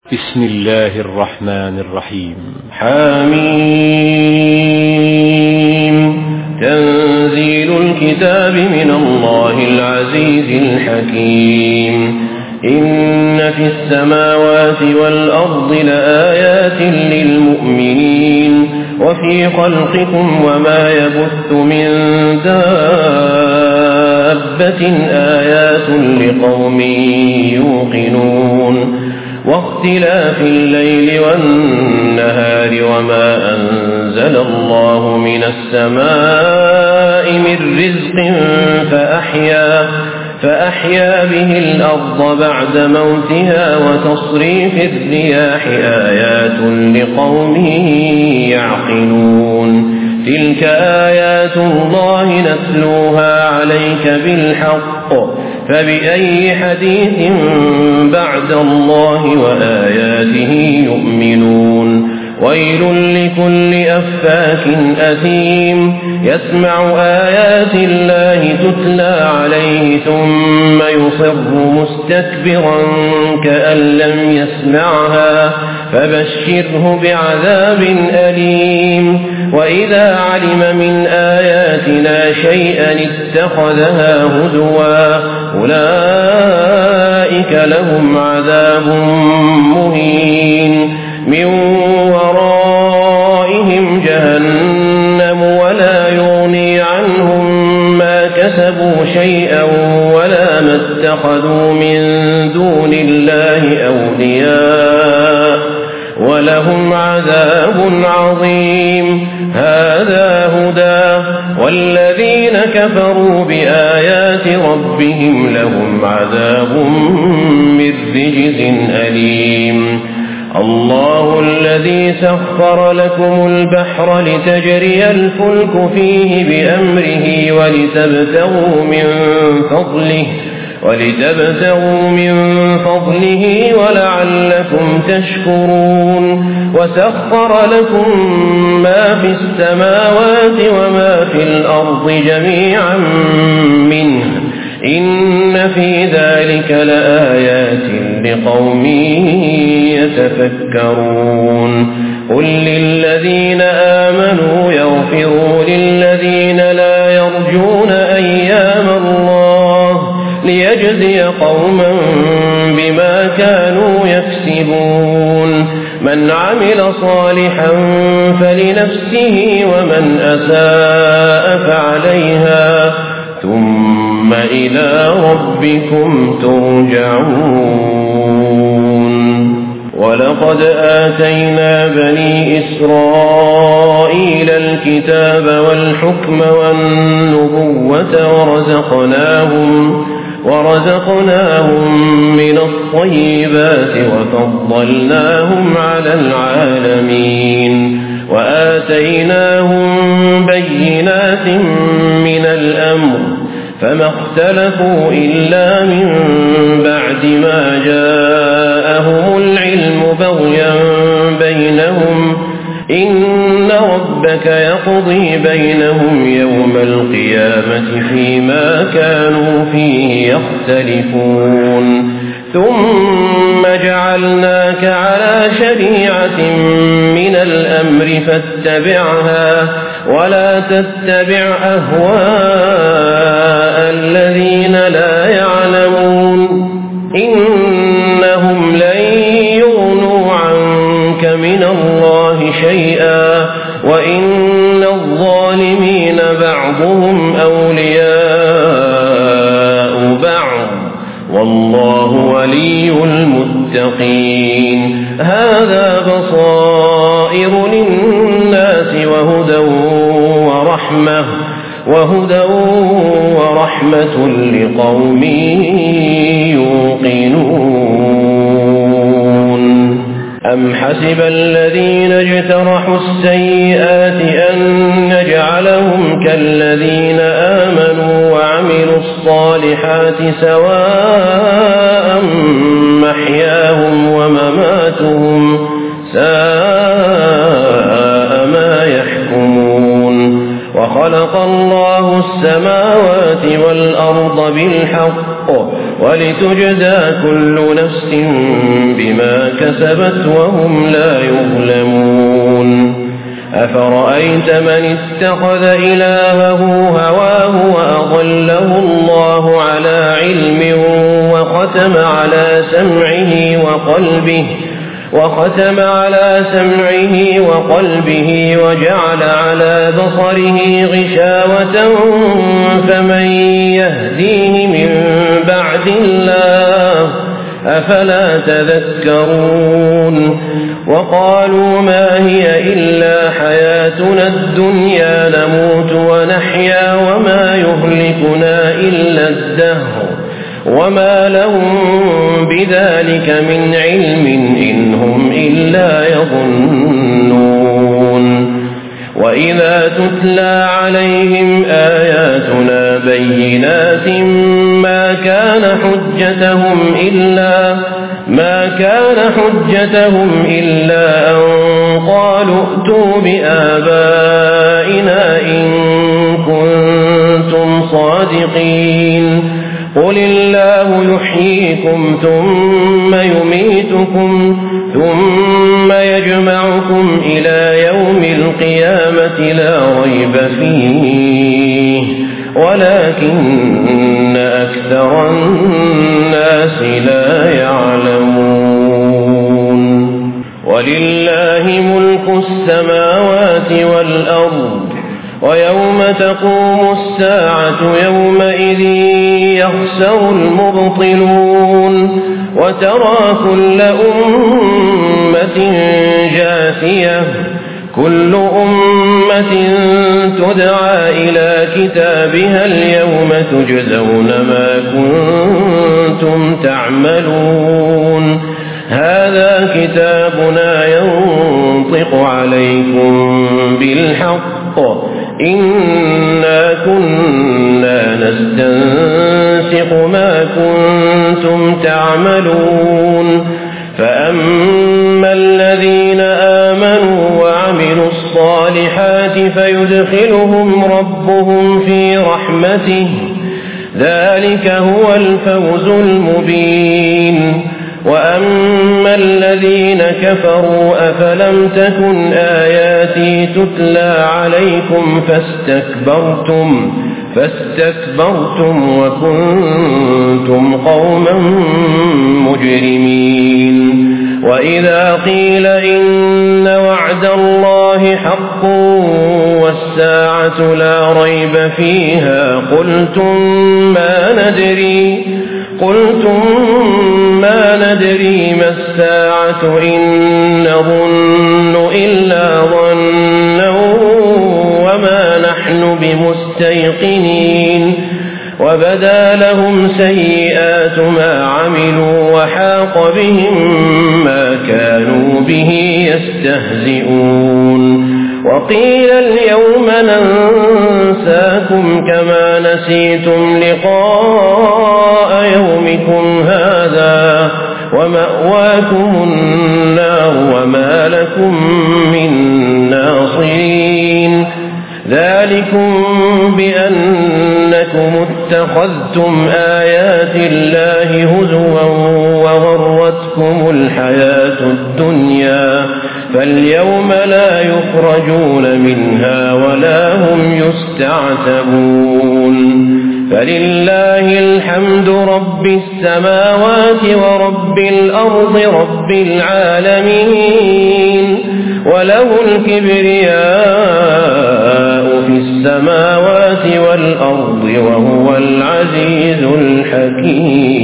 بسم الله الرحمن الرحيم. حميم. تنزيل الكتاب من الله العزيز الحكيم. إن في السماوات والأرض لآيات للمؤمنين وفي خلقكم وما يبث من دابة آيات لقوم يوقنون. واختلاف الليل والنهار وما أنزل الله من السماء من رزق فأحيا به الأرض بعد موتها وتصريف الرياح آيات لقوم يعقلون. تلك آيات الله نتلوها عليك بالحق فبأي حديث بعد الله وآياته يؤمنون. ويل لكل أفاك أثيم يسمع آيات الله تتلى عليه ثم يصر مستكبرا كأن لم يسمعها فبشره بعذاب أليم. وإذا علم من آياتنا شيئا اتخذها هزوا أولئك لهم عذاب مهين من ورائهم جهنم ولا يغني عنهم ما كسبوا شيئا ولا ما اتخذوا من دون الله أولياء ولهم عذاب عظيم. هذا هدى والذين كفروا بآيات ربهم لهم عذاب من رجز أليم. الله الذي سخر لكم البحر لتجري الفلك فيه بأمره ولتبتغوا من فضله ولعلكم تشكرون. وسخر لكم ما في السماوات وما في الأرض جميعا منه إن في ذلك لآيات لقوم يتفكرون. قل للذين آمنوا يغفروا للذين لا يرجون أيام الله ليجزي قوما بما كانوا يكسبون. من عمل صالحا فلنفسه ومن أساء فعليها ثم إلى ربكم ترجعون. ولقد آتينا بني إسرائيل الكتاب والحكم والنبوة ورزقناهم من الطيبات وفضلناهم على العالمين. وآتيناهم بينات من الأمر فما اختلفوا إلا من بعد ما جاءهم العلم بغيا بينهم. إن ربك يقضي بينهم يوم القيامة فيما كانوا فيه يختلفون. ثم جعلناك على شريعة من الأمر فاتبعها ولا تتبع أهواء الذين لا يعلمون إنهم لن يغنوا عنك من الله شيئا وإن الظالمين بعضهم أولياء بعض والله ولي المتقين. هذا بصائر للناس وهدى ورحمة لقوم يوقنون. أم حسب الذين اجترحوا السيئات أن نجعلهم كالذين آمنوا وعملوا الصالحات سواء محياهم ومماتهم ساء ما يحكمون. وخلق الله السماوات والأرض بالحق ولتجزى كل نفس بما كسبت وهم لا يظلمون أفرأيت من اتخذ إلهه هواه وأضله الله على علم وختم على سمعه وقلبه وجعل على بصره غشاوة فمن يهديه من بعد الله أفلا تذكرون وقالوا ما هي إلا حياتنا الدنيا نموت ونحيا وما يهلكنا إلا الدهر وما لهم بذلك من علم إن هم إلا يظنون وإذا تتلى عليهم آياتنا بينات ما كان حجتهم إلا أن قالوا ائتوا بآبائنا إن كنتم صادقين قل الله يحييكم ثم يميتكم ثم يجمعكم إلى يوم القيامة لا ريب فيه ولكن أكثر الناس لا يعلمون ولله ملك السماوات والأرض ويوم تقوم الساعة يومئذ يخسر المبطلون وترى كل أمة جاثية كل أمة تدعى إلى كتابها اليوم تجزون ما كنتم تعملون هذا كتابنا ينطق عليكم بالحق إنا كنا نستنسخ ما كنتم تعملون فأما الذين آمنوا وعملوا الصالحات فيدخلهم ربهم في رحمته ذلك هو الفوز المبين وأما الذين كفروا أفلم تكن آياتي تتلى عليكم فاستكبرتم وكنتم قوما مجرمين وإذا قيل إن وعد الله حق والساعة لا ريب فيها قلتم ما ندري ما الساعة إن نظن إلا ظنا وما نحن بمستيقنين وبدا لهم سيئات ما عملوا وحاق بهم ما كانوا به يستهزئون وقيل اليوم ننساكم كما نسيتم لقاء يومكم هذا ومأواكم النار وما لكم من ناصرين ذلكم بأنكم اتخذتم آيات الله هزوا وغرتكم الحياة الدنيا فاليوم لا يخرجون منها ولا هم يستعتبون فلله الحمد رب السماوات ورب الأرض رب العالمين وله الكبرياء في السماوات والأرض وهو العزيز الحكيم